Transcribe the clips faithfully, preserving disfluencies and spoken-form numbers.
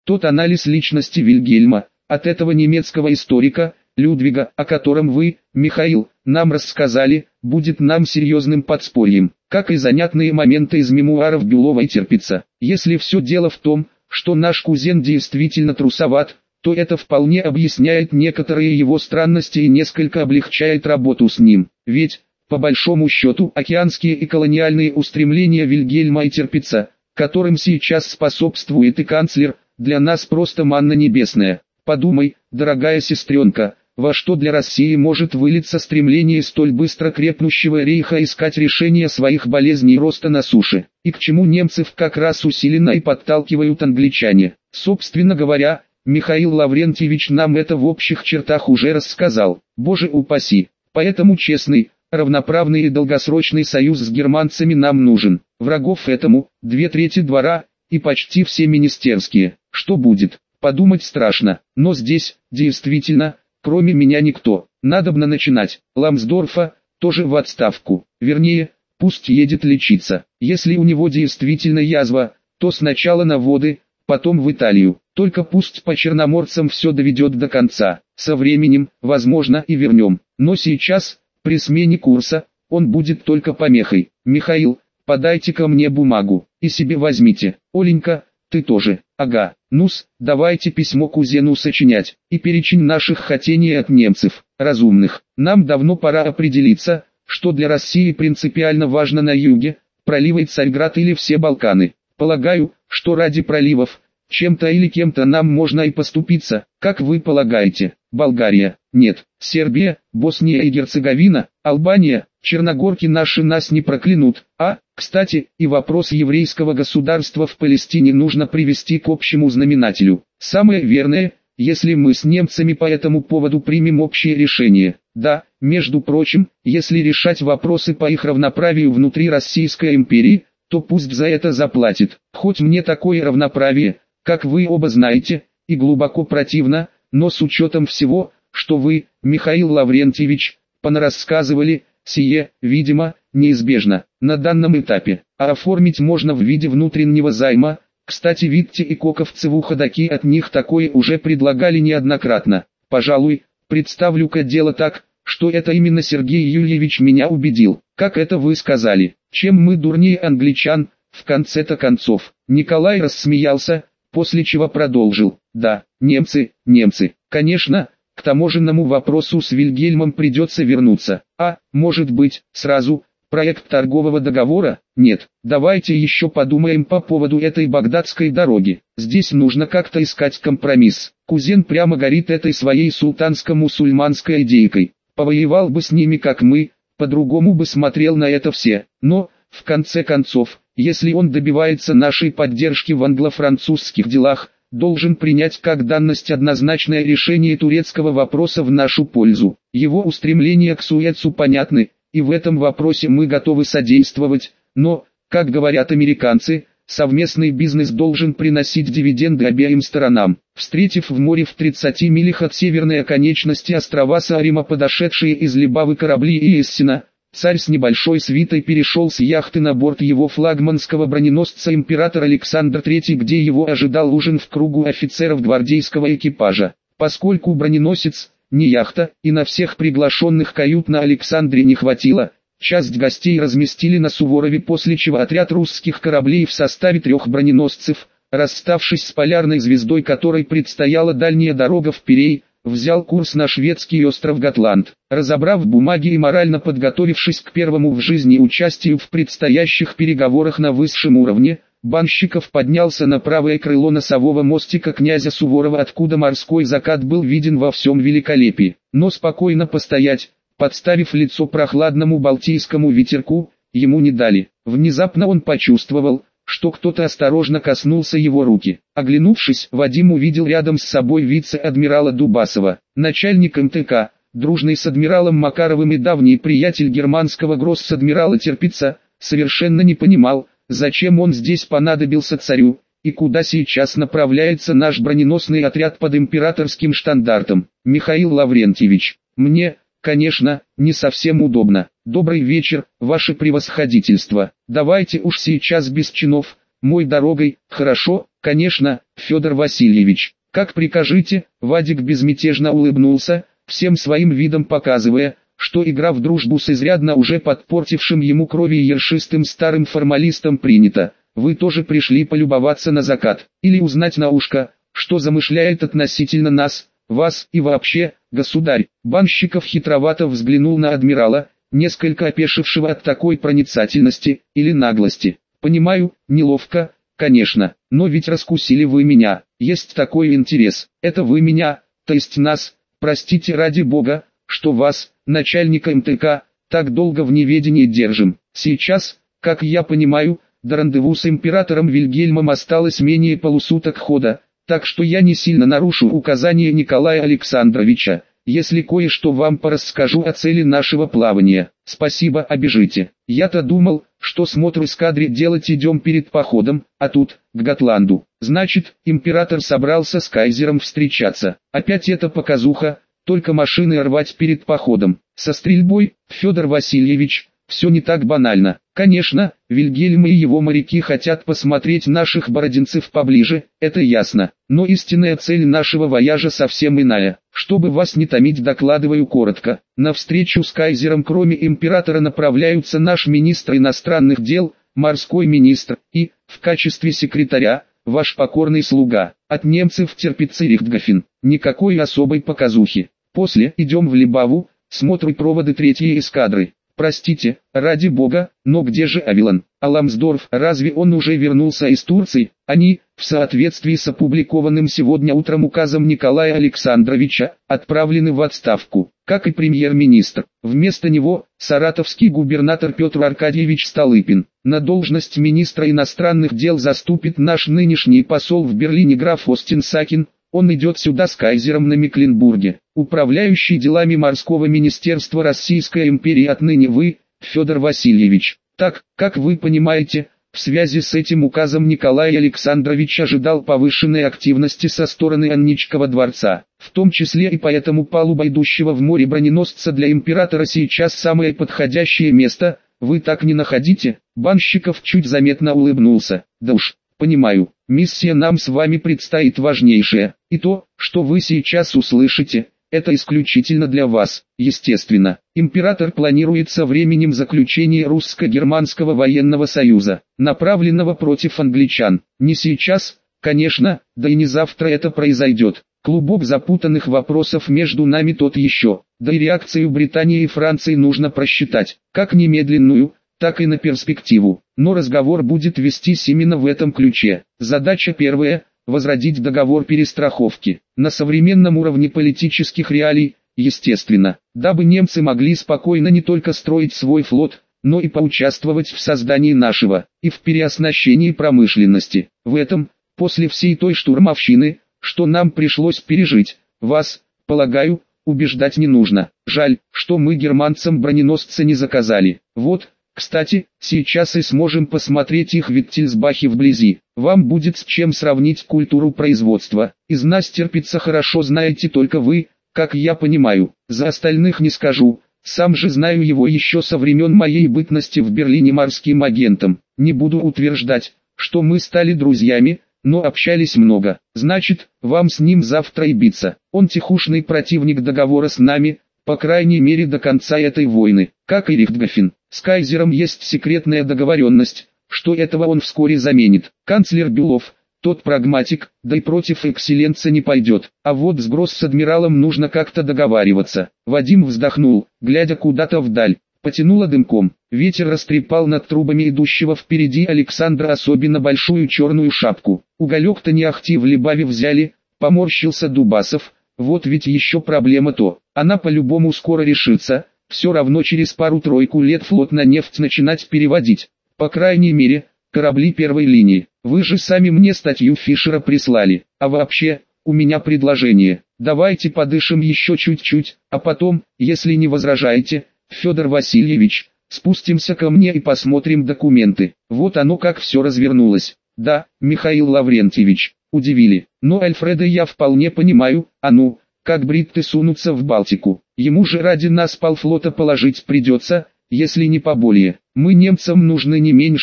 Тот анализ личности Вильгельма, от этого немецкого историка, Людвига, о котором вы, Михаил, нам рассказали, будет нам серьезным подспорьем, как и занятные моменты из мемуаров Бюлова и Тирпица. Если все дело в том, что наш кузен действительно трусоват, то это вполне объясняет некоторые его странности и несколько облегчает работу с ним. Ведь, по большому счету, океанские и колониальные устремления Вильгельма и Тирпица, которым сейчас способствует и канцлер, для нас просто манна небесная. Подумай, дорогая сестренка, во что для России может вылиться стремление столь быстро крепнущего рейха искать решение своих болезней роста на суше, и к чему немцев как раз усиленно и подталкивают англичане. Собственно говоря, Михаил Лаврентьевич нам это в общих чертах уже рассказал, боже упаси. Поэтому честный, равноправный и долгосрочный союз с германцами нам нужен. Врагов этому, две трети двора, и почти все министерские. Что будет, подумать страшно, но здесь, действительно, кроме меня никто. Надобно начинать. Ламсдорфа, тоже в отставку. Вернее, пусть едет лечиться. Если у него действительно язва, то сначала на воды, потом в Италию. Только пусть по черноморцам все доведет до конца. Со временем, возможно, и вернем. Но сейчас, при смене курса, он будет только помехой. Михаил, подайте-ка мне бумагу, и себе возьмите. Оленька, ты тоже. Ага, ну-с, давайте письмо кузену сочинять, и перечень наших хотений от немцев, разумных. Нам давно пора определиться, что для России принципиально важно на юге, проливы Царьград или все Балканы. Полагаю, что ради проливов, чем-то или кем-то нам можно и поступиться, как вы полагаете. Болгария, нет, Сербия, Босния и Герцеговина, Албания, Черногорки наши нас не проклянут. А, кстати, и вопрос еврейского государства в Палестине нужно привести к общему знаменателю. Самое верное, если мы с немцами по этому поводу примем общее решение. Да, между прочим, если решать вопросы по их равноправию внутри Российской империи, то пусть за это заплатит. Хоть мне такое равноправие, как вы оба знаете, и глубоко противно, но с учетом всего, что вы, Михаил Лаврентьевич, понарассказывали, сие, видимо, неизбежно на данном этапе. А оформить можно в виде внутреннего займа. Кстати, Витте и Коковцеву ходаки от них такое уже предлагали неоднократно. Пожалуй, представлю-ка дело так, что это именно Сергей Юльевич меня убедил. Как это вы сказали, чем мы дурнее англичан, в конце-то концов. Николай рассмеялся, после чего продолжил. Да, немцы, немцы. Конечно, к таможенному вопросу с Вильгельмом придется вернуться. А, может быть, сразу, проект торгового договора? Нет, давайте еще подумаем по поводу этой багдадской дороги. Здесь нужно как-то искать компромисс. Кузен прямо горит этой своей султанско-мусульманской идейкой. Повоевал бы с ними как мы, по-другому бы смотрел на это все. Но, в конце концов, если он добивается нашей поддержки в англо-французских делах, должен принять как данность однозначное решение турецкого вопроса в нашу пользу. Его устремления к Суэцу понятны, и в этом вопросе мы готовы содействовать, но, как говорят американцы, совместный бизнес должен приносить дивиденды обеим сторонам. Встретив в море в тридцати милях от северной оконечности острова Саарима подошедшие из Либавы корабли и Эссена, царь с небольшой свитой перешел с яхты на борт его флагманского броненосца император Александр третий, где его ожидал ужин в кругу офицеров гвардейского экипажа. Поскольку броненосец, не яхта, и на всех приглашенных кают на Александре не хватило, часть гостей разместили на Суворове, после чего отряд русских кораблей в составе трех броненосцев, расставшись с полярной звездой, которой предстояла дальняя дорога в Пирей, взял курс на шведский остров Готланд. Разобрав бумаги и морально подготовившись к первому в жизни участию в предстоящих переговорах на высшем уровне, Банщиков поднялся на правое крыло носового мостика князя Суворова, откуда морской закат был виден во всем великолепии. Но спокойно постоять, подставив лицо прохладному балтийскому ветерку, ему не дали. Внезапно он почувствовал, что кто-то осторожно коснулся его руки. Оглянувшись, Вадим увидел рядом с собой вице-адмирала Дубасова, начальник эм тэ ка, дружный с адмиралом Макаровым и давний приятель германского гросс-адмирала Тирпица, совершенно не понимал, зачем он здесь понадобился царю, и куда сейчас направляется наш броненосный отряд под императорским штандартом. Михаил Лаврентьевич, мне, конечно, не совсем удобно. Добрый вечер, ваше превосходительство. Давайте уж сейчас без чинов, мой дорогой, хорошо, конечно, Федор Васильевич. Как прикажете, Вадик безмятежно улыбнулся, всем своим видом показывая, что игра в дружбу с изрядно уже подпортившим ему крови и ершистым старым формалистом принята. Вы тоже пришли полюбоваться на закат, или узнать на ушко, что замышляет относительно нас, вас и вообще, государь. Банщиков хитровато взглянул на адмирала, несколько опешившего от такой проницательности или наглости. Понимаю, неловко, конечно, но ведь раскусили вы меня, есть такой интерес. Это вы меня, то есть нас, простите ради бога, что вас, начальника эм тэ ка, так долго в неведении держим. Сейчас, как я понимаю, до рандеву с императором Вильгельмом осталось менее полусуток хода, так что я не сильно нарушу указания Николая Александровича, если кое-что вам порасскажу о цели нашего плавания. Спасибо, обижите. Я-то думал, что смотр эскадре делать идем перед походом, а тут, к Готланду. Значит, император собрался с кайзером встречаться. Опять эта показуха, только машины рвать перед походом. Со стрельбой, Федор Васильевич, все не так банально. Конечно, Вильгельм и его моряки хотят посмотреть наших бородинцев поближе, это ясно. Но истинная цель нашего вояжа совсем иная. Чтобы вас не томить, докладываю коротко. На встречу с кайзером кроме императора направляются наш министр иностранных дел, морской министр, и, в качестве секретаря, ваш покорный слуга. От немцев терпится Рихтгофен. Никакой особой показухи. После идем в Либаву, смотрим проводы третьей эскадры. Простите, ради бога, но где же Авилон? А Ламсдорф, разве он уже вернулся из Турции? Они, в соответствии с опубликованным сегодня утром указом Николая Александровича, отправлены в отставку, как и премьер-министр. Вместо него, саратовский губернатор Петр Аркадьевич Столыпин. На должность министра иностранных дел заступит наш нынешний посол в Берлине граф Остин Сакин. Он идет сюда с кайзером на Мекленбурге. Управляющий делами морского министерства Российской империи отныне вы, Федор Васильевич. Так, как вы понимаете, в связи с этим указом Николай Александрович ожидал повышенной активности со стороны Анничкова дворца. В том числе и поэтому палуба идущего в море броненосца для императора сейчас самое подходящее место. Вы так не находите? Банщиков чуть заметно улыбнулся. Да уж, понимаю, миссия нам с вами предстоит важнейшая. И то, что вы сейчас услышите, это исключительно для вас, естественно. Император планирует со временем заключения русско-германского военного союза, направленного против англичан. Не сейчас, конечно, да и не завтра это произойдет. Клубок запутанных вопросов между нами тот еще. Да и реакцию Британии и Франции нужно просчитать, как немедленную, так и на перспективу. Но разговор будет вестись именно в этом ключе. Задача первая – возродить договор перестраховки. На современном уровне политических реалий, естественно, дабы немцы могли спокойно не только строить свой флот, но и поучаствовать в создании нашего, и в переоснащении промышленности. В этом, после всей той штурмовщины, что нам пришлось пережить, вас, полагаю, убеждать не нужно. Жаль, что мы германцам броненосца не заказали. Вот, кстати, сейчас и сможем посмотреть их в Виттельсбахе вблизи. Вам будет с чем сравнить культуру производства. Из нас терпится хорошо знаете только вы, как я понимаю. За остальных не скажу. Сам же знаю его еще со времен моей бытности в Берлине морским агентом. Не буду утверждать, что мы стали друзьями, но общались много. Значит, вам с ним завтра и биться. Он тихушный противник договора с нами, по крайней мере до конца этой войны, как и Рихтгофен. С кайзером есть секретная договоренность, что этого он вскоре заменит. Канцлер Бюлов, тот прагматик, да и против экселленца не пойдет. А вот с гросс-адмиралом нужно как-то договариваться. Вадим вздохнул, глядя куда-то вдаль. Потянуло дымком. Ветер растрепал над трубами идущего впереди Александра особенно большую черную шапку. Уголек-то не ахти в Либаве взяли, поморщился Дубасов. Вот ведь еще проблема то. Она по-любому скоро решится. Все равно через пару-тройку лет флот на нефть начинать переводить. По крайней мере, корабли первой линии. Вы же сами мне статью Фишера прислали. А вообще, у меня предложение. Давайте подышим еще чуть-чуть, а потом, если не возражаете, Федор Васильевич, спустимся ко мне и посмотрим документы. Вот оно как все развернулось. Да, Михаил Лаврентьевич, удивили. Но Альфреда я вполне понимаю, а ну, как бритты сунутся в Балтику. Ему же ради нас полфлота положить придется, если не поболее. Мы немцам нужны не меньше,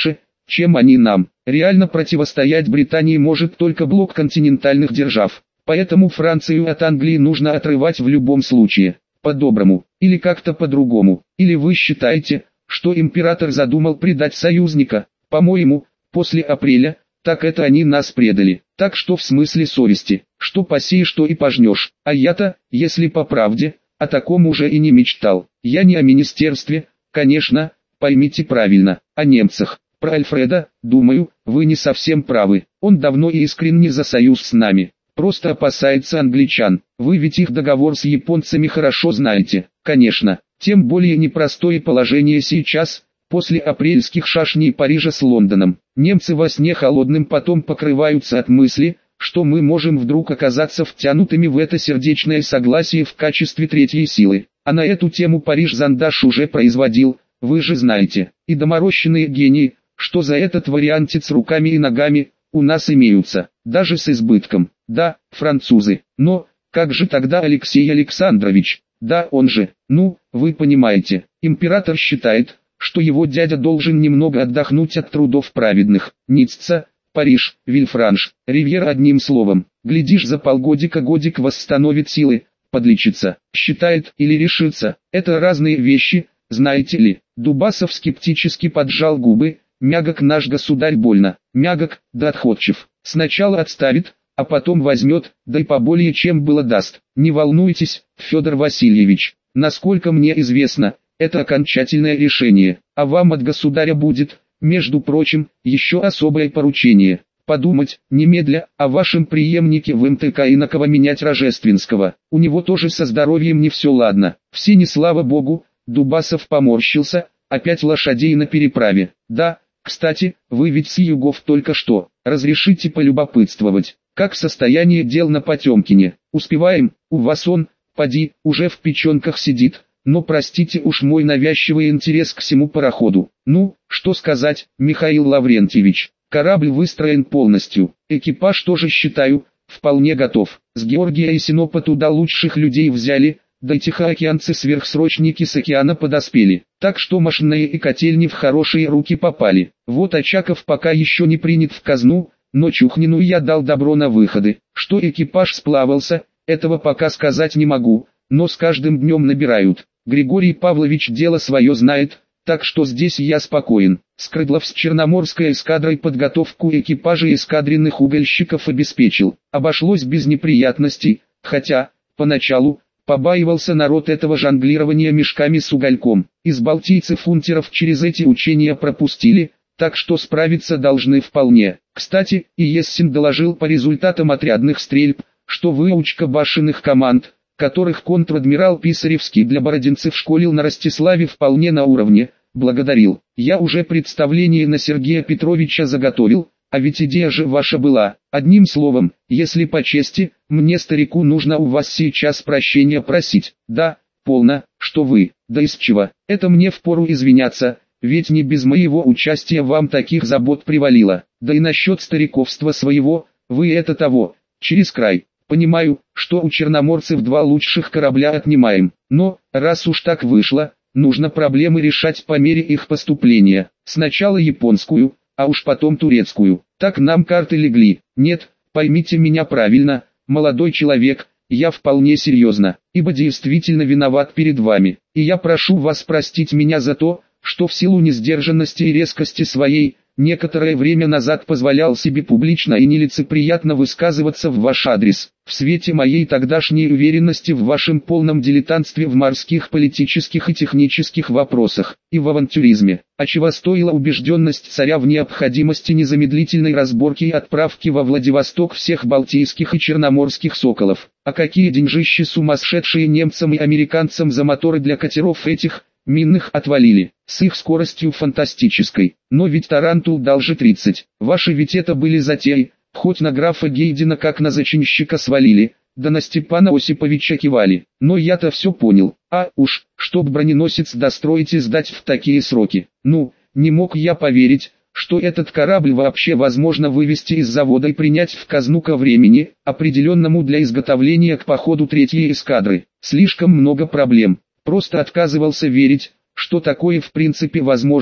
чем они нам. Реально противостоять Британии может только блок континентальных держав. Поэтому Францию от Англии нужно отрывать в любом случае. По-доброму, или как-то по-другому. Или вы считаете, что император задумал предать союзника? По-моему, после апреля, так это они нас предали. Так что в смысле совести, что посеешь, что и пожнешь. А я-то, если по правде, о таком уже и не мечтал. Я не о министерстве, конечно, поймите правильно, о немцах. Про Альфреда, думаю, вы не совсем правы. Он давно и искренне за союз с нами. Просто опасается англичан. Вы ведь их договор с японцами хорошо знаете. Конечно, тем более непростое положение сейчас, после апрельских шашней Парижа с Лондоном. Немцы во сне холодным потом покрываются от мысли, что мы можем вдруг оказаться втянутыми в это сердечное согласие в качестве третьей силы. А на эту тему Париж зондаж уже производил, вы же знаете. И доморощенные гении, что за этот вариантец руками и ногами, у нас имеются, даже с избытком. Да, французы, но, как же тогда Алексей Александрович? Да, он же, ну, вы понимаете, император считает, что его дядя должен немного отдохнуть от трудов праведных. Ницца, Париж, Вильфранш, Ривьера, одним словом, глядишь, за полгодика-годик восстановит силы, подлечится, считает или решится. Это разные вещи, знаете ли. Дубасов скептически поджал губы. Мягок наш государь больно, мягок, да отходчив. Сначала отставит, а потом возьмет, да и поболее чем было даст. Не волнуйтесь, Федор Васильевич, насколько мне известно, это окончательное решение, а вам от государя будет, между прочим, еще особое поручение. Подумать, немедля, о вашем преемнике в эм тэ ка инокого менять Рожественского. У него тоже со здоровьем не все ладно. Все не слава богу. Дубасов поморщился, опять лошадей на переправе. Да, кстати, вы ведь с югов только что. Разрешите полюбопытствовать, как состояние дел на Потемкине? Успеваем? У вас он, поди, уже в печенках сидит. Но простите уж мой навязчивый интерес к всему пароходу. Ну, что сказать, Михаил Лаврентьевич, корабль выстроен полностью. Экипаж тоже, считаю, вполне готов. С Георгия и Синопа туда лучших людей взяли, да и тихоокеанцы-сверхсрочники с океана подоспели. Так что машинные и котельни в хорошие руки попали. Вот Очаков пока еще не принят в казну, но Чухнину я дал добро на выходы. Что экипаж сплавался, этого пока сказать не могу, но с каждым днем набирают. Григорий Павлович дело свое знает, так что здесь я спокоен. Скрыдлов с Черноморской эскадрой подготовку экипажа эскадренных угольщиков обеспечил. Обошлось без неприятностей, хотя, поначалу, побаивался народ этого жонглирования мешками с угольком. Из балтийцев унтеров через эти учения пропустили, так что справиться должны вполне. Кстати, и Ессин доложил по результатам отрядных стрельб, что выучка башенных команд, которых контр-адмирал Писаревский для бородинцев школил на Ростиславе, вполне на уровне, благодарил. Я уже представление на Сергея Петровича заготовил, а ведь идея же ваша была. Одним словом, если по чести, мне, старику, нужно у вас сейчас прощения просить. Да, полно, что вы, да из чего, это мне впору извиняться, ведь не без моего участия вам таких забот привалило. Да и насчет стариковства своего, вы это того, через край. Понимаю, что у черноморцев два лучших корабля отнимаем, но, раз уж так вышло, нужно проблемы решать по мере их поступления. Сначала японскую, а уж потом турецкую. Так нам карты легли. Нет, поймите меня правильно, молодой человек, я вполне серьезно, ибо действительно виноват перед вами. И я прошу вас простить меня за то, что в силу несдержанности и резкости своей, некоторое время назад позволял себе публично и нелицеприятно высказываться в ваш адрес. В свете моей тогдашней уверенности в вашем полном дилетантстве в морских политических и технических вопросах, и в авантюризме, а чего стоила убежденность царя в необходимости незамедлительной разборки и отправки во Владивосток всех балтийских и черноморских соколов. А какие деньжищи сумасшедшие немцам и американцам за моторы для катеров этих минных отвалили, с их скоростью фантастической. Но ведь Тарантул дал же тридцать. Ваши ведь это были затеи, хоть на графа Гейдена как на зачинщика свалили, да на Степана Осиповича кивали. Но я-то все понял. А уж, чтоб броненосец достроить и сдать в такие сроки. Ну, не мог я поверить, что этот корабль вообще возможно вывести из завода и принять в казну ко времени, определенному для изготовления к походу третьей эскадры. Слишком много проблем. Просто отказывался верить, что такое в принципе возможно,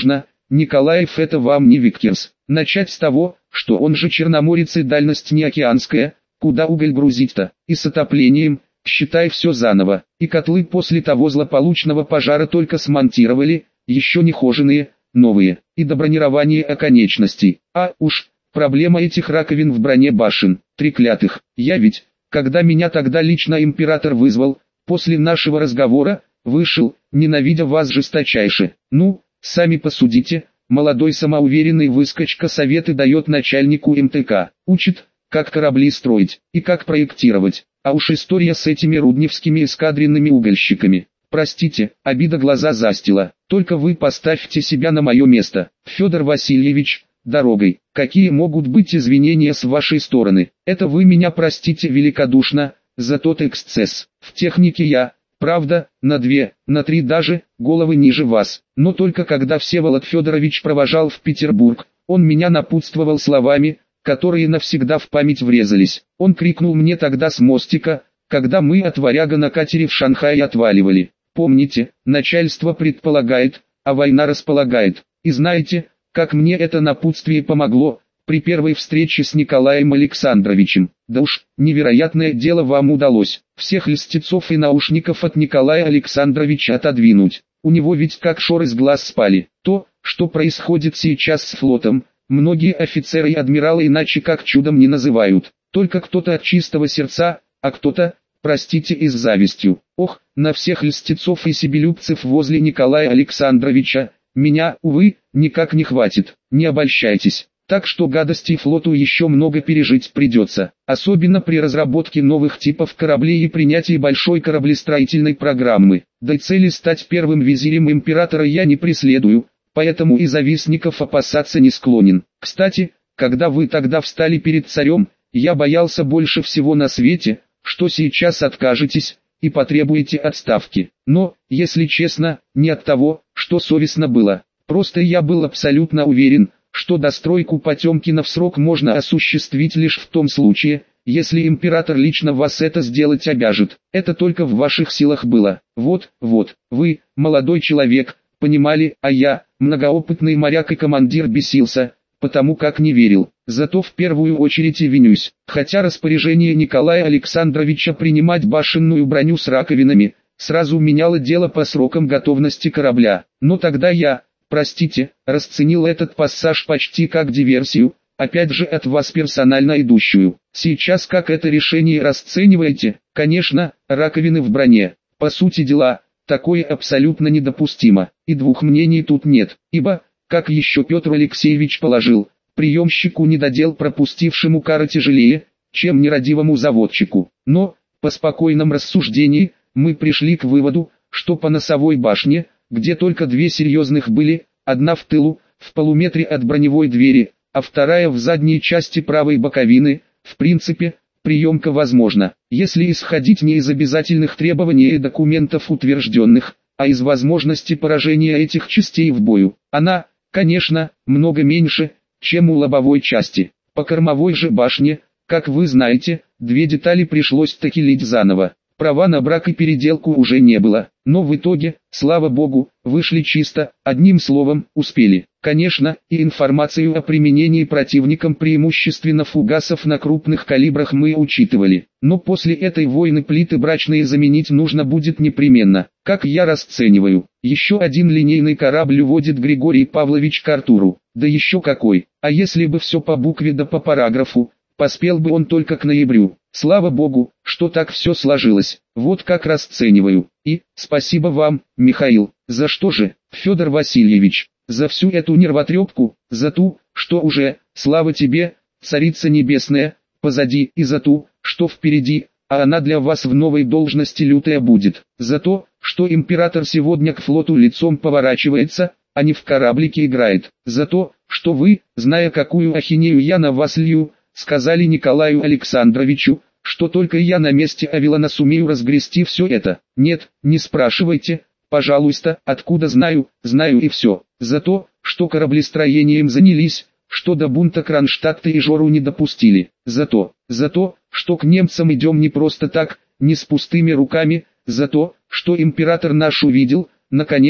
Николаев это вам не Виккерс. Начать с того, что он же Черноморец и дальность не океанская, куда уголь грузить-то, и с отоплением, считай все заново, и котлы после того злополучного пожара только смонтировали, еще не хоженые, новые, и до бронирования оконечностей, а уж, проблема этих раковин в броне башен, треклятых, я ведь, когда меня тогда лично император вызвал, после нашего разговора, вышел, ненавидя вас жесточайше, ну, сами посудите, молодой самоуверенный выскочка советы дает начальнику эм тэ ка, учит, как корабли строить, и как проектировать, а уж история с этими рудневскими эскадренными угольщиками. Простите, обида глаза застила, только вы поставьте себя на мое место, Федор Васильевич, дорогой, какие могут быть извинения с вашей стороны, это вы меня простите великодушно, за тот эксцесс, в технике я, правда, на две, на три даже, головы ниже вас, но только когда Всеволод Федорович провожал в Петербург, он меня напутствовал словами, которые навсегда в память врезались, он крикнул мне тогда с мостика, когда мы от Варяга на катере в Шанхай отваливали. Помните, начальство предполагает, а война располагает. И знаете, как мне это напутствие помогло, при первой встрече с Николаем Александровичем. Да уж, невероятное дело вам удалось, всех льстецов и наушников от Николая Александровича отодвинуть. У него ведь как шор из глаз спали. То, что происходит сейчас с флотом, многие офицеры и адмиралы иначе как чудом не называют. Только кто-то от чистого сердца, а кто-то, простите, и с завистью. Ох, на всех льстецов и себелюбцев возле Николая Александровича, меня, увы, никак не хватит, не обольщайтесь. Так что гадостей флоту еще много пережить придется, особенно при разработке новых типов кораблей и принятии большой кораблестроительной программы. Да и цели стать первым визирем императора я не преследую, поэтому и завистников опасаться не склонен. Кстати, когда вы тогда встали перед царем, я боялся больше всего на свете, что сейчас откажетесь и потребуете отставки. Но, если честно, не от того, что совестно было. Просто я был абсолютно уверен, что достройку Потемкина в срок можно осуществить лишь в том случае, если император лично вас это сделать обяжет. Это только в ваших силах было. Вот, вот, вы, молодой человек, понимали, а я, многоопытный моряк и командир, бесился, потому как не верил. Зато в первую очередь и винюсь, хотя распоряжение Николая Александровича принимать башенную броню с раковинами, сразу меняло дело по срокам готовности корабля. Но тогда я, простите, расценил этот пассаж почти как диверсию, опять же от вас персонально идущую. Сейчас как это решение расцениваете? Конечно, раковины в броне. По сути дела, такое абсолютно недопустимо, и двух мнений тут нет, ибо, как еще Петр Алексеевич положил, приемщику недодел, пропустившему кара тяжелее, чем нерадивому заводчику. Но, по спокойном рассуждении, мы пришли к выводу, что по носовой башне, где только две серьезных были, одна в тылу, в полуметре от броневой двери, а вторая в задней части правой боковины, в принципе, приемка возможна, если исходить не из обязательных требований и документов утвержденных, а из возможности поражения этих частей в бою. Она, конечно, много меньше, чем у лобовой части. По кормовой же башне, как вы знаете, две детали пришлось таки лить заново. Права на брак и переделку уже не было, но в итоге, слава богу, вышли чисто, одним словом, успели. Конечно, и информацию о применении противником преимущественно фугасов на крупных калибрах мы учитывали. Но после этой войны плиты брачные заменить нужно будет непременно. Как я расцениваю, еще один линейный корабль уводит Григорий Павлович к Артуру. Да еще какой, а если бы все по букве да по параграфу, поспел бы он только к ноябрю. Слава богу, что так все сложилось, вот как расцениваю. И, спасибо вам, Михаил, за что же, Федор Васильевич, за всю эту нервотрепку, за ту, что уже, слава тебе, Царица Небесная, позади, и за ту, что впереди, а она для вас в новой должности лютая будет, за то, что император сегодня к флоту лицом поворачивается, а не в кораблике играет, за то, что вы, зная какую ахинею я на вас лью, сказали Николаю Александровичу, что только я на месте Авелона сумею разгрести все это. Нет, не спрашивайте, пожалуйста, откуда знаю, знаю и все. За то, что кораблестроением занялись, что до бунта Кронштадта и Жору не допустили. За то, за то, что к немцам идем не просто так, не с пустыми руками, за то, что император наш увидел, наконец,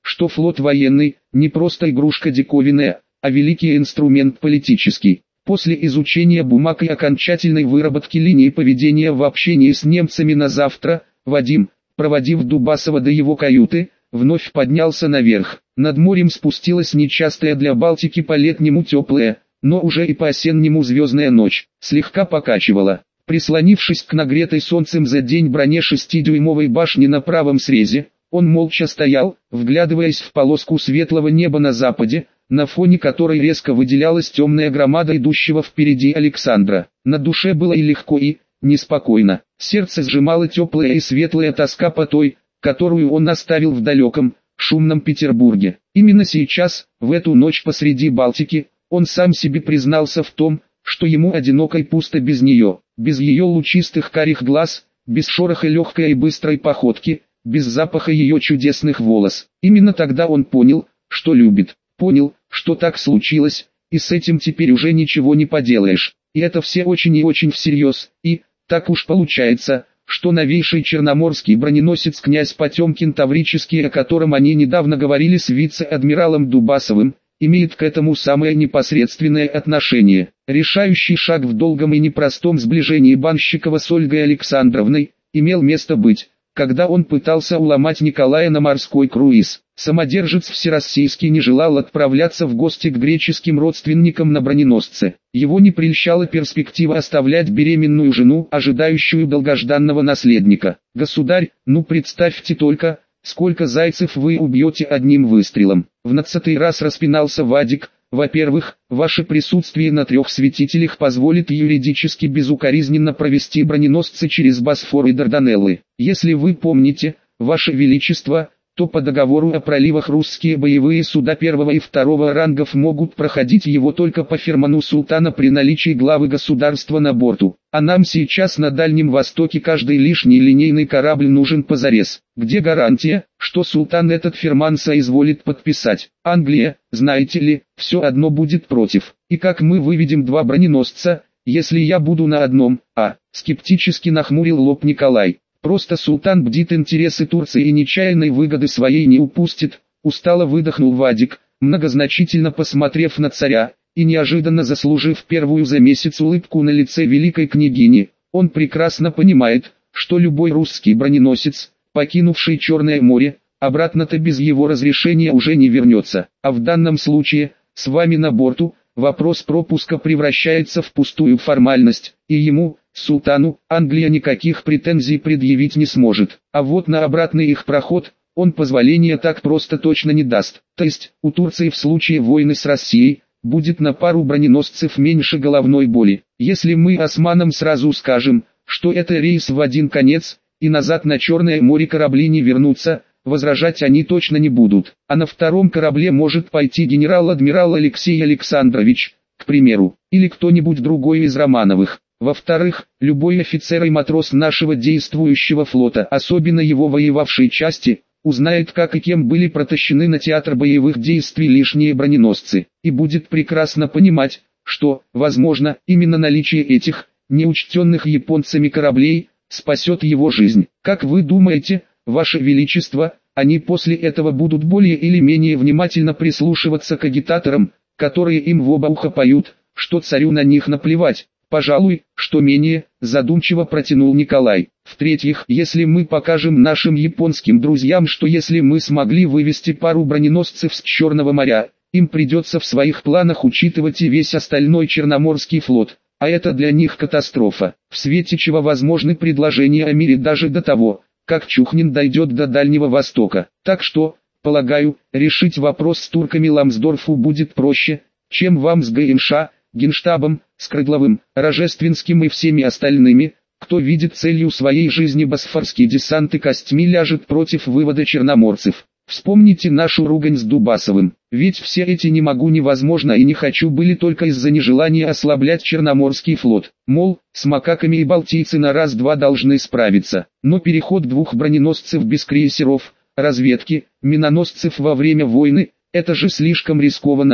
что флот военный не просто игрушка диковинная, а великий инструмент политический. После изучения бумаг и окончательной выработки линии поведения в общении с немцами на завтра, Вадим, проводив Дубасова до его каюты, вновь поднялся наверх. Над морем спустилась нечастая для Балтики по-летнему теплая, но уже и по-осеннему звездная ночь. Слегка покачивала. Прислонившись к нагретой солнцем за день броне шестидюймовой башни на правом срезе, он молча стоял, вглядываясь в полоску светлого неба на западе, на фоне которой резко выделялась темная громада идущего впереди Александра. На душе было и легко, и неспокойно. Сердце сжимало теплая и светлая тоска по той, которую он оставил в далеком, шумном Петербурге. Именно сейчас, в эту ночь посреди Балтики, он сам себе признался в том, что ему одиноко и пусто без нее, без ее лучистых карих глаз, без шороха легкой и быстрой походки, без запаха ее чудесных волос. Именно тогда он понял, что любит, понял, что так случилось, и с этим теперь уже ничего не поделаешь. И это все очень и очень всерьез, и, так уж получается, что новейший черноморский броненосец князь Потемкин Таврический, о котором они недавно говорили с вице-адмиралом Дубасовым, имеет к этому самое непосредственное отношение. Решающий шаг в долгом и непростом сближении Банщикова с Ольгой Александровной имел место быть, когда он пытался уломать Николая на морской круиз. Самодержец всероссийский не желал отправляться в гости к греческим родственникам на броненосце. Его не прельщала перспектива оставлять беременную жену, ожидающую долгожданного наследника. «Государь, ну представьте только, сколько зайцев вы убьете одним выстрелом!» В нацатый раз распинался Вадик. «Во-первых, ваше присутствие на трех святителях позволит юридически безукоризненно провести броненосцы через Босфор и Дарданеллы. Если вы помните, ваше величество, то по договору о проливах русские боевые суда первого и второго рангов могут проходить его только по ферману султана при наличии главы государства на борту. А нам сейчас на Дальнем Востоке каждый лишний линейный корабль нужен позарез. Где гарантия, что султан этот ферман соизволит подписать? Англия, знаете ли, все одно будет против. И как мы выведем два броненосца, если я буду на одном? А, скептически нахмурил лоб Николай. Просто султан бдит интересы Турции и нечаянной выгоды своей не упустит, устало выдохнул Вадик, многозначительно посмотрев на царя, и неожиданно заслужив первую за месяц улыбку на лице великой княгини. Он прекрасно понимает, что любой русский броненосец, покинувший Черное море, обратно-то без его разрешения уже не вернется. А в данном случае, с вами на борту, вопрос пропуска превращается в пустую формальность, и ему, султану, Англия никаких претензий предъявить не сможет. А вот на обратный их проход, он позволения так просто точно не даст. То есть, у Турции в случае войны с Россией, будет на пару броненосцев меньше головной боли. Если мы османам сразу скажем, что это рейс в один конец, и назад на Черное море корабли не вернутся, возражать они точно не будут. А на втором корабле может пойти генерал-адмирал Алексей Александрович, к примеру, или кто-нибудь другой из Романовых. Во-вторых, любой офицер и матрос нашего действующего флота, особенно его воевавшей части, узнает, как и кем были протащены на театр боевых действий лишние броненосцы, и будет прекрасно понимать, что, возможно, именно наличие этих, неучтенных японцами кораблей, спасет его жизнь. Как вы думаете, ваше величество, они после этого будут более или менее внимательно прислушиваться к агитаторам, которые им в оба уха поют, что царю на них наплевать? Пожалуй, что менее, задумчиво протянул Николай. В-третьих, если мы покажем нашим японским друзьям, что если мы смогли вывести пару броненосцев с Черного моря, им придется в своих планах учитывать и весь остальной Черноморский флот, а это для них катастрофа. В свете чего возможны предложения о мире даже до того, как Чухнин дойдет до Дальнего Востока. Так что, полагаю, решить вопрос с турками Ламсдорфу будет проще, чем вам с ГНШ, Генштабом, с Крыдловым, Рожественским и всеми остальными, кто видит целью своей жизни босфорский десант и костьми ляжет против вывода черноморцев. Вспомните нашу ругань с Дубасовым, ведь все эти «не могу, невозможно» и «не хочу» были только из-за нежелания ослаблять Черноморский флот. Мол, с макаками и балтийцы на раз-два должны справиться. Но переход двух броненосцев без крейсеров, разведки, миноносцев во время войны, это же слишком рискованно.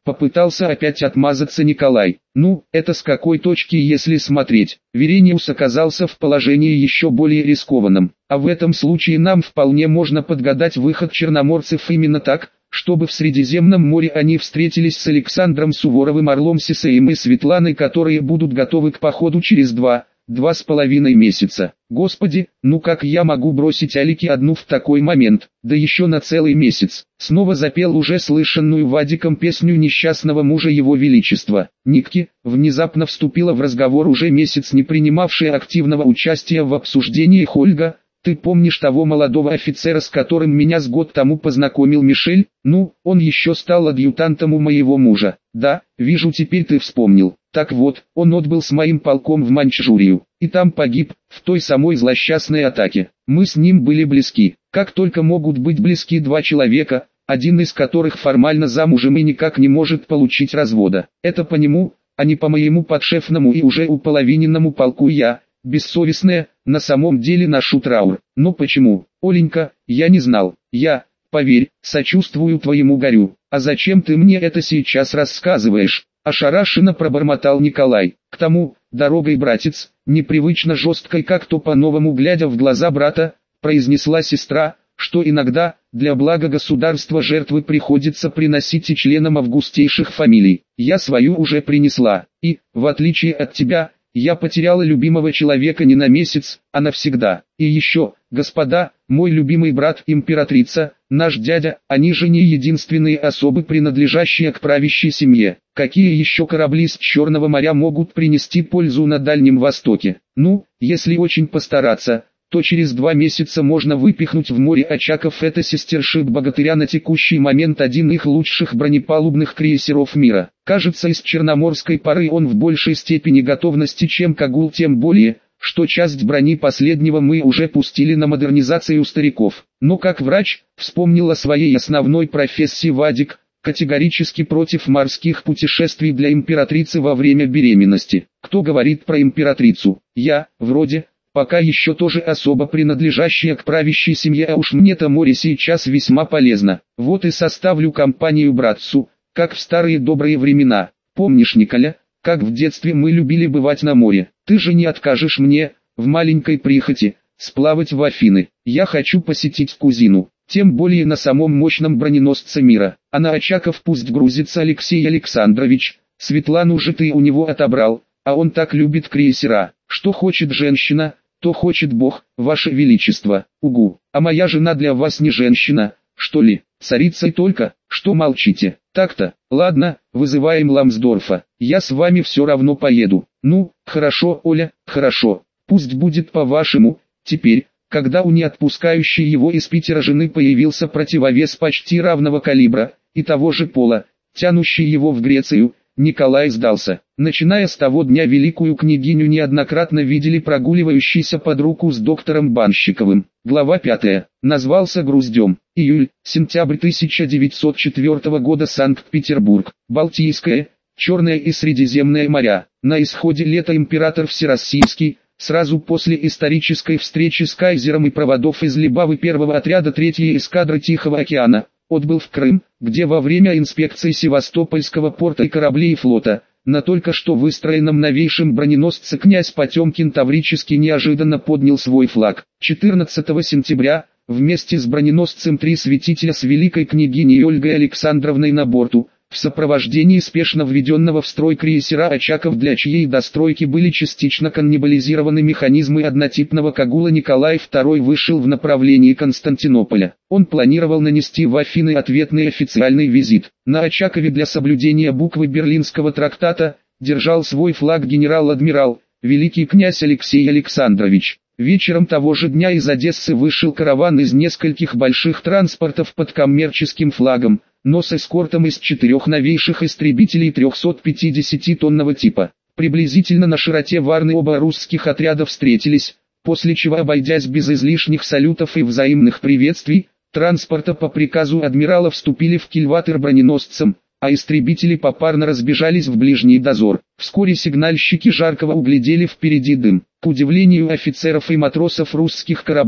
Попытался опять отмазаться Николай. Ну, это с какой точки если смотреть? Верениус оказался в положении еще более рискованном. А в этом случае нам вполне можно подгадать выход черноморцев именно так, чтобы в Средиземном море они встретились с Александром Суворовым, Орлом Сисеем и Светланой, которые будут готовы к походу через два, два с половиной месяца. Господи, ну как я могу бросить Алики одну в такой момент, да еще на целый месяц? Снова запел уже слышанную Вадиком песню несчастного мужа его величества. Никки внезапно вступила в разговор уже месяц не принимавшая активного участия в обсуждении Ольга. Ты помнишь того молодого офицера, с которым меня с год тому познакомил Мишель? Ну, он еще стал адъютантом у моего мужа. Да, вижу, теперь ты вспомнил. Так вот, он отбыл с моим полком в Маньчжурию, и там погиб, в той самой злосчастной атаке. Мы с ним были близки, как только могут быть близки два человека, один из которых формально замужем и никак не может получить развода. Это по нему, а не по моему подшефному и уже уполовиненному полку я, бессовестная, на самом деле ношу траур. Но почему, Оленька, я не знал. Я, поверь, сочувствую твоему горю. А зачем ты мне это сейчас рассказываешь? Ошарашенно пробормотал Николай. К тому, дорогой, братец, непривычно жесткой, как-то по-новому глядя в глаза брата, произнесла сестра, что иногда, для блага государства жертвы приходится приносить и членам августейших фамилий. Я свою уже принесла, и, в отличие от тебя, я потеряла любимого человека не на месяц, а навсегда. И еще, господа, мой любимый брат императрица, наш дядя, они же не единственные особы, принадлежащие к правящей семье. Какие еще корабли с Черного моря могут принести пользу на Дальнем Востоке? Ну, если очень постараться, то через два месяца можно выпихнуть в море Очаков, это сестершип богатыря, на текущий момент один из лучших бронепалубных крейсеров мира. Кажется, из черноморской поры он в большей степени готовности, чем Кагул, тем более, что часть брони последнего мы уже пустили на модернизацию стариков. Но как врач, вспомнил о своей основной профессии Вадик, категорически против морских путешествий для императрицы во время беременности. Кто говорит про императрицу? Я, вроде... Пока еще тоже особо принадлежащая к правящей семье, а уж мне-то море сейчас весьма полезно. Вот и составлю компанию братцу, как в старые добрые времена. Помнишь, Николя, как в детстве мы любили бывать на море? Ты же не откажешь мне, в маленькой прихоти, сплавать в Афины. Я хочу посетить кузину, тем более на самом мощном броненосце мира. А на Очаков пусть грузится Алексей Александрович, Светлану же ты у него отобрал, а он так любит крейсера. Что хочет женщина, то хочет Бог, ваше величество. Угу, а моя жена для вас не женщина, что ли? Царицей только, что молчите? Так-то, ладно, вызываем Ламсдорфа, я с вами все равно поеду. Ну, хорошо, Оля, хорошо, пусть будет по-вашему. Теперь, когда у неотпускающей его из Питера жены появился противовес почти равного калибра, и того же пола, тянущий его в Грецию, Николай сдался. Начиная с того дня великую княгиню неоднократно видели прогуливающейся под руку с доктором Банщиковым. Глава пятая. Назвался Груздем. Июль-сентябрь тысяча девятьсот четвёртого года. Санкт-Петербург. Балтийское, Черное и Средиземное моря. На исходе лета император Всероссийский, сразу после исторической встречи с кайзером и проводов из Либавы первого отряда третьей эскадры Тихого океана, отбыл в Крым, где во время инспекции Севастопольского порта и кораблей флота, на только что выстроенном новейшем броненосце князь Потемкин таврически неожиданно поднял свой флаг. четырнадцатого сентября, вместе с броненосцем «Три святителя» с великой княгиней Ольгой Александровной на борту, в сопровождении спешно введенного в строй крейсера Очаков, для чьей достройки были частично каннибализированы механизмы однотипного Кагула, Николай второй вышел в направлении Константинополя. Он планировал нанести в Афины ответный официальный визит. На Очакове для соблюдения буквы Берлинского трактата держал свой флаг генерал-адмирал, великий князь Алексей Александрович. Вечером того же дня из Одессы вышел караван из нескольких больших транспортов под коммерческим флагом, но с эскортом из четырех новейших истребителей трехсот-пятидесятитонного типа. Приблизительно на широте Варны оба русских отряда встретились, после чего, обойдясь без излишних салютов и взаимных приветствий, транспорта по приказу адмирала вступили в кильватер броненосцам, а истребители попарно разбежались в ближний дозор. Вскоре сигнальщики Жаркова углядели впереди дым. К удивлению офицеров и матросов русских кораблей,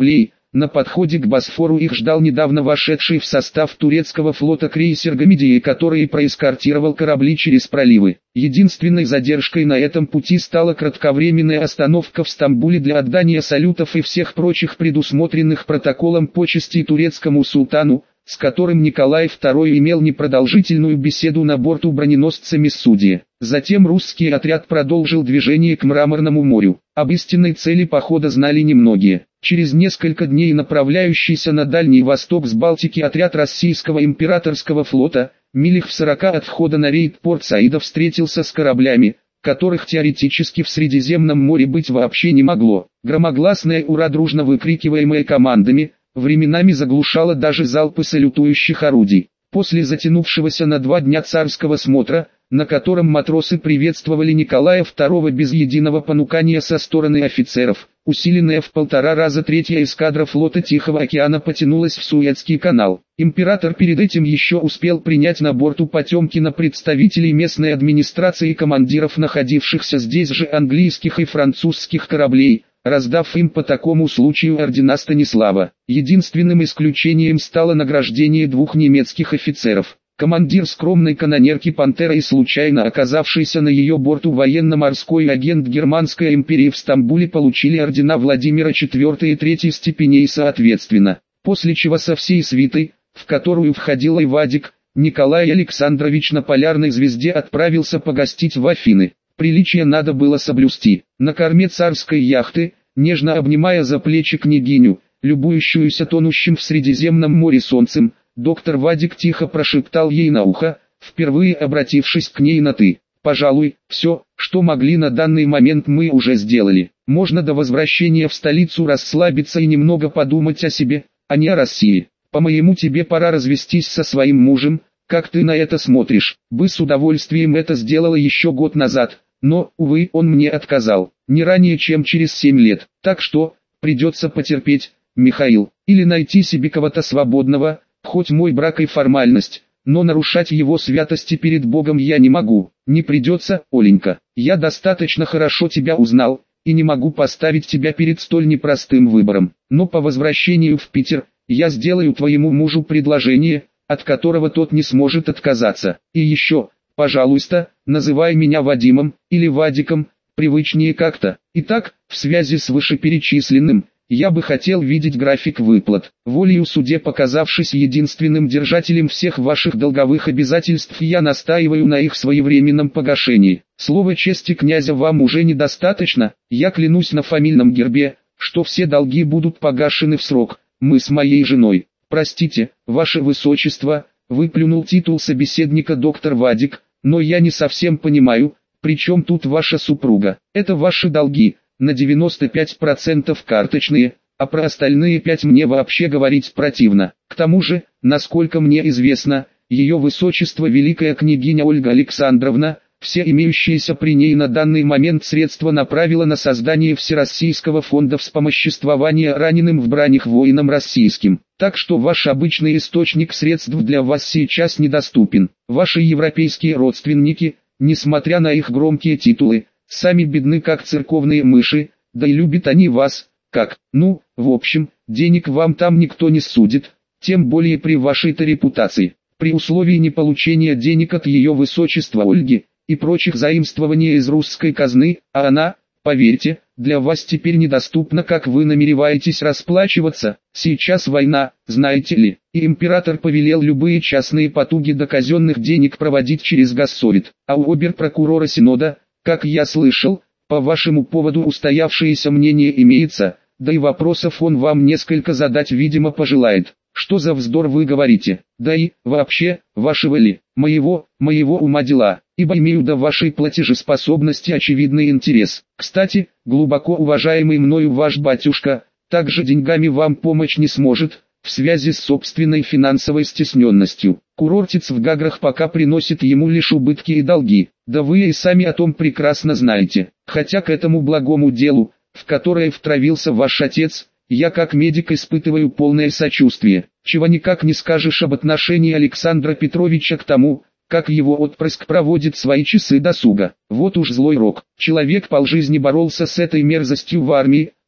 На подходе к Босфору их ждал недавно вошедший в состав турецкого флота крейсер «Гамидия», который проэскортировал корабли через проливы. Единственной задержкой на этом пути стала кратковременная остановка в Стамбуле для отдания салютов и всех прочих предусмотренных протоколом почестей турецкому султану, с которым Николай второй имел непродолжительную беседу на борту броненосца Мессудия. Затем русский отряд продолжил движение к Мраморному морю. Об истинной цели похода знали немногие. Через несколько дней направляющийся на Дальний Восток с Балтики отряд российского императорского флота, милях в сорока от входа на рейд Порт-Саида, встретился с кораблями, которых теоретически в Средиземном море быть вообще не могло. Громогласное «Ура», дружно выкрикиваемое командами, временами заглушало даже залпы салютующих орудий. После затянувшегося на два дня царского смотра, на котором матросы приветствовали Николая второго без единого понукания со стороны офицеров, усиленная в полтора раза третья эскадра флота Тихого океана потянулась в Суэцкий канал. Император перед этим еще успел принять на борту Потемкина представителей местной администрации и командиров находившихся здесь же английских и французских кораблей, раздав им по такому случаю ордена Станислава. Единственным исключением стало награждение двух немецких офицеров. Командир скромной канонерки «Пантера» и случайно оказавшийся на ее борту военно-морской агент Германской империи в Стамбуле получили ордена Владимира четвёртой и третьей степеней соответственно. После чего со всей свитой, в которую входил и Вадик, Николай Александрович на полярной звезде отправился погостить в Афины. Приличие надо было соблюсти. На корме царской яхты, нежно обнимая за плечи княгиню, любующуюся тонущим в Средиземном море солнцем, доктор Вадик тихо прошептал ей на ухо, впервые обратившись к ней на «ты». «Пожалуй, все, что могли на данный момент, мы уже сделали. Можно до возвращения в столицу расслабиться и немного подумать о себе, а не о России. По-моему, тебе пора развестись со своим мужем. Как ты на это смотришь? Бы с удовольствием это сделала еще год назад, но, увы, он мне отказал, не ранее чем через семь лет. Так что, придется потерпеть, Михаил, или найти себе кого-то свободного. Хоть мой брак и формальность, но нарушать его святости перед Богом я не могу. Не придется, Оленька. Я достаточно хорошо тебя узнал, и не могу поставить тебя перед столь непростым выбором. Но по возвращению в Питер, я сделаю твоему мужу предложение, от которого тот не сможет отказаться. И еще, пожалуйста, называй меня Вадимом, или Вадиком, привычнее как-то. Итак, в связи с вышеперечисленным, я бы хотел видеть график выплат. Волею судеб, показавшись единственным держателем всех ваших долговых обязательств, я настаиваю на их своевременном погашении. Слово чести князя вам уже недостаточно. Я клянусь на фамильном гербе, что все долги будут погашены в срок. Мы с моей женой. Простите, ваше высочество, выплюнул титул собеседника доктор Вадик, но я не совсем понимаю, при чем тут ваша супруга. Это ваши долги. На девяносто пять процентов карточные, а про остальные пять мне вообще говорить противно. К тому же, насколько мне известно, ее высочество великая княгиня Ольга Александровна, все имеющиеся при ней на данный момент средства направила на создание Всероссийского фонда вспомоществования раненым в бранях воинам российским. Так что ваш обычный источник средств для вас сейчас недоступен. Ваши европейские родственники, несмотря на их громкие титулы, сами бедны как церковные мыши, да и любят они вас, как, ну, в общем, денег вам там никто не судит, тем более при вашей-то репутации. При условии неполучения денег от ее высочества Ольги и прочих заимствований из русской казны, а она, поверьте, для вас теперь недоступна, как вы намереваетесь расплачиваться. Сейчас война, знаете ли, и император повелел любые частные потуги до казенных денег проводить через госсовет, а у обер-прокурора Синода, как я слышал, по вашему поводу устоявшееся мнение имеется, да и вопросов он вам несколько задать видимо пожелает. Что за вздор вы говорите? Да и, вообще, вашего ли, моего, моего ума дела, ибо имею до вашей платежеспособности очевидный интерес. Кстати, глубоко уважаемый мною ваш батюшка, также деньгами вам помочь не сможет, в связи с собственной финансовой стесненностью. Курортец в Гаграх пока приносит ему лишь убытки и долги, да вы и сами о том прекрасно знаете. Хотя к этому благому делу, в которое втравился ваш отец, я как медик испытываю полное сочувствие, чего никак не скажешь об отношении Александра Петровича к тому, как его отпрыск проводит свои часы досуга. Вот уж злой рок. Человек полжизни боролся с этой мерзостью в армии,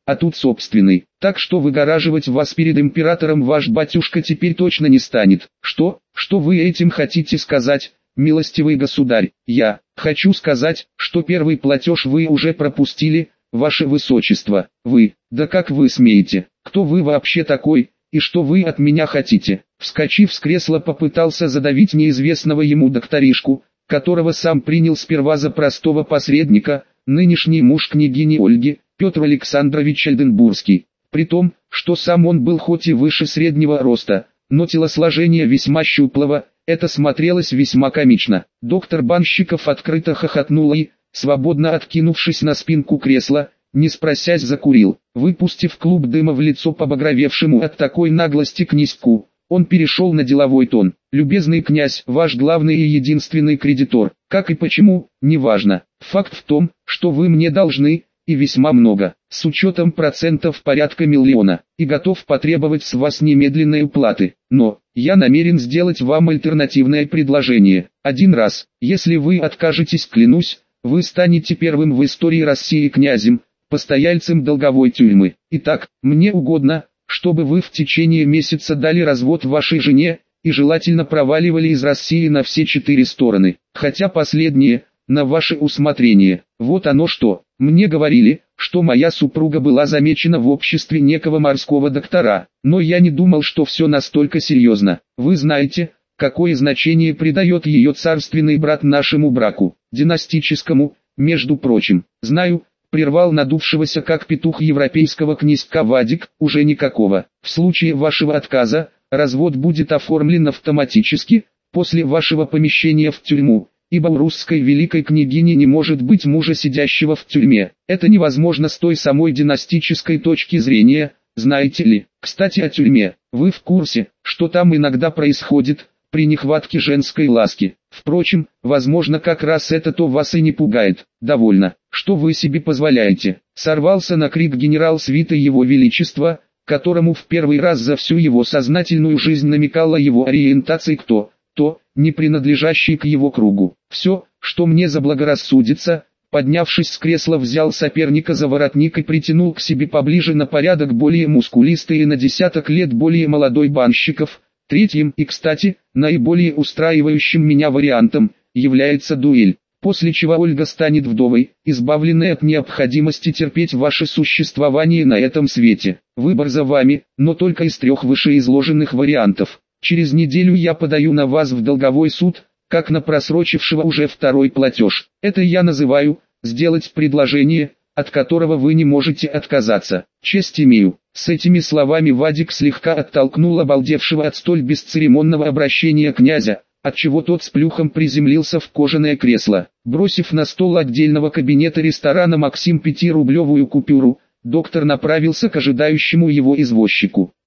а тут собственный. Так что выгораживать вас перед императором ваш батюшка теперь точно не станет. Что, что вы этим хотите сказать, милостивый государь? Я хочу сказать, что первый платеж вы уже пропустили, ваше высочество. Вы, да как вы смеете? Кто вы вообще такой, и что вы от меня хотите? Вскочив с кресла, попытался задавить неизвестного ему докторишку, которого сам принял сперва за простого посредника, нынешний муж княгини Ольги, Петр Александрович Ольденбургский. При том, что сам он был хоть и выше среднего роста, но телосложение весьма щуплого, это смотрелось весьма комично. Доктор Банщиков открыто хохотнул и, свободно откинувшись на спинку кресла, не спросясь закурил. Выпустив клуб дыма в лицо побагровевшему от такой наглости князьку, он перешел на деловой тон. «Любезный князь, ваш главный и единственный кредитор, как и почему, неважно. Факт в том, что вы мне должны, и весьма много, с учетом процентов порядка миллиона, и готов потребовать с вас немедленной уплаты. Но, я намерен сделать вам альтернативное предложение. Один раз, если вы откажетесь, клянусь, вы станете первым в истории России князем, постояльцем долговой тюрьмы. Итак, мне угодно, чтобы вы в течение месяца дали развод вашей жене, и желательно проваливали из России на все четыре стороны, хотя последнее, на ваше усмотрение. Вот оно что. Мне говорили, что моя супруга была замечена в обществе некого морского доктора, но я не думал, что все настолько серьезно. Вы знаете, какое значение придает ее царственный брат нашему браку, династическому, между прочим. Знаю, прервал надувшегося как петух европейского князька Вадик, уже никакого. В случае вашего отказа, развод будет оформлен автоматически, после вашего помещения в тюрьму, ибо у русской великой княгини не может быть мужа, сидящего в тюрьме. Это невозможно с той самой династической точки зрения, знаете ли. Кстати, о тюрьме. Вы в курсе, что там иногда происходит, при нехватке женской ласки? Впрочем, возможно, как раз это-то вас и не пугает. Довольно, что вы себе позволяете. Сорвался на крик генерал свиты его величества, которому в первый раз за всю его сознательную жизнь намекала его ориентация кто, то, не принадлежащий к его кругу. Все, что мне заблагорассудится, поднявшись с кресла, взял соперника за воротник и притянул к себе поближе на порядок более мускулистый и на десяток лет более молодой Банщиков. Третьим и, кстати, наиболее устраивающим меня вариантом, является дуэль, после чего Ольга станет вдовой, избавленной от необходимости терпеть ваше существование на этом свете. Выбор за вами, но только из трех вышеизложенных вариантов. Через неделю я подаю на вас в долговой суд, как на просрочившего уже второй платеж. Это я называю, сделать предложение, от которого вы не можете отказаться. Честь имею». С этими словами Вадик слегка оттолкнул обалдевшего от столь бесцеремонного обращения князя, отчего тот с плюхом приземлился в кожаное кресло. Бросив на стол отдельного кабинета ресторана Максим пятирублевую купюру, доктор направился к ожидающему его извозчику.